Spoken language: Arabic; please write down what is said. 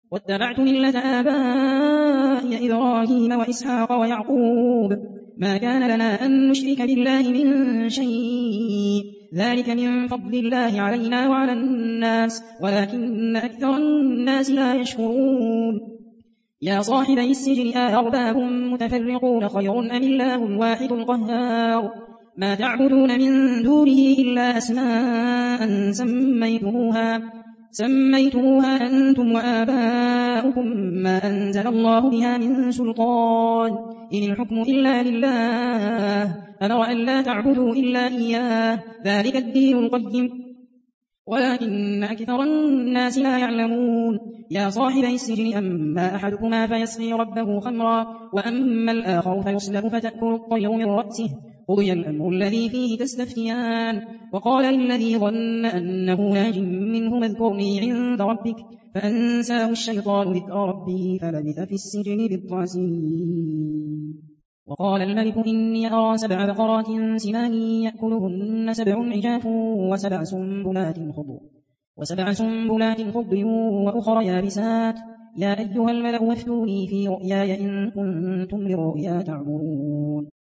واتبعت ملة آبائي إبراهيم وإسحاق ويعقوب ما كان لنا أن نشرك بالله من شيء ذلك من فضل الله علينا وعلى الناس ولكن أكثر الناس لا يشكرون يا صاحبي السجن أأرباب متفرقون خير أم الله الواحد القهار ما تعبدون من دونه إلا أسماء سميتموها أنتم وآباؤكم ما أنزل الله بها من سلطان إن الحكم إلا لله أمر أن لا تعبدوا إلا إياه ذلك الدين القيم ولكن أكثر الناس لا يعلمون يا صاحبي السجن أما أحدكما فيسقي ربه خمرا وأما الآخر فيصلب فتأكل الطير من رأسه قضي الأمر الذي فيه تستفتيان وقال للذي ظن أنه ناج منه اذكرني عند ربك فأنساه الشيطان ذكر ربه فلبث في السجن بضع سنين وقال الملك إني أرى 7 بقرات سمان يأكلهن 7 عجاف وسبع سنبلات خضر وأخر يابسات يا أيها الملأ وافتوني في رؤياي إن كنتم للرؤيا تعبرون